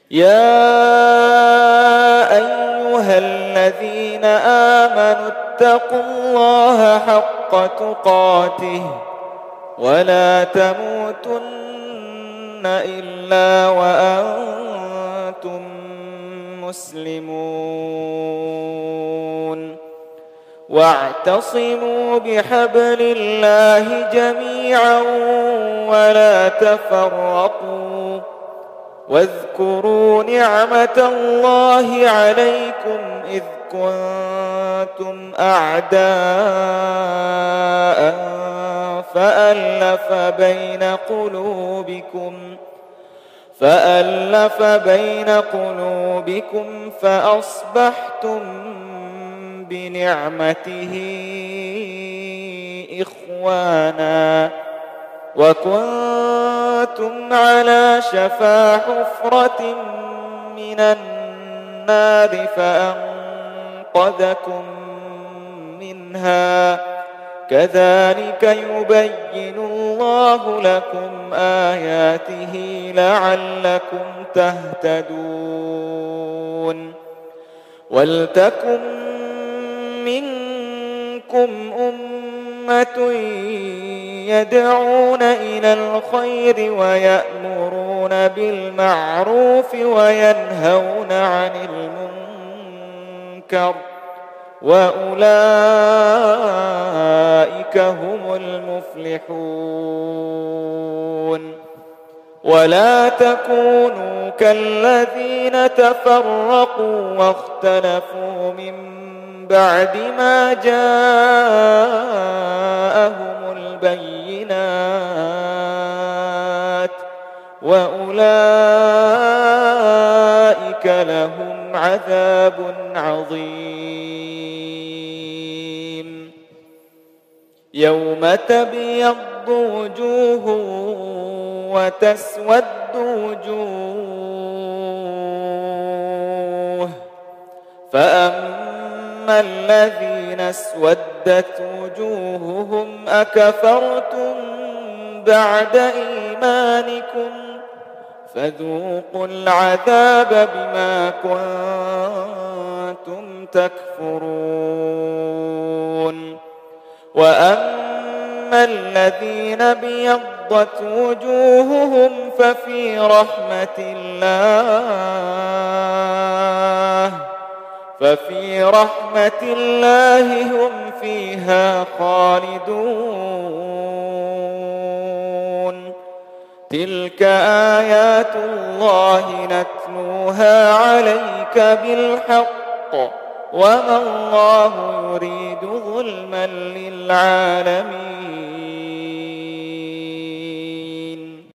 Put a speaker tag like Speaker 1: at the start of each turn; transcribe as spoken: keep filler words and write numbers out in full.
Speaker 1: يا أيها الذين آمنوا اتقوا الله حق تقاته ولا تموتن إلا وأنتم مسلمون واعتصموا بحبل الله جميعا ولا تفرقوا واذكروا نعمة الله عليكم إذ كنتم أعداء فألف بين قلوبكم فألف بين قلوبكم فأصبحتم بنعمته إخوانا وكنتم على شفا حفرة من النار فأنقذكم منها كذلك يبين الله لكم آياته لعلكم تهتدون ولتكن منكم أمة يدعون إلى الخير ويأمرون بالمعروف وينهون عن المنكر وأولئك هم المفلحون ولا تكونوا كالذين تفرقوا واختلفوا من بعد ما جاءهم البينات وأولئك لهم عذاب عظيم يوم تبيض وجوه وتسود وجوه فأما الذين اسودت وجوههم أكفرتم بعد إيمانكم فذوقوا العذاب بما كنتم تكفرون وأما الذين بيضت وجوههم ففي رحمة الله ففي رحمة الله هم فيها خالدون تلك آيات الله نتلوها عليك بالحق وما الله يريد ظلما للعالمين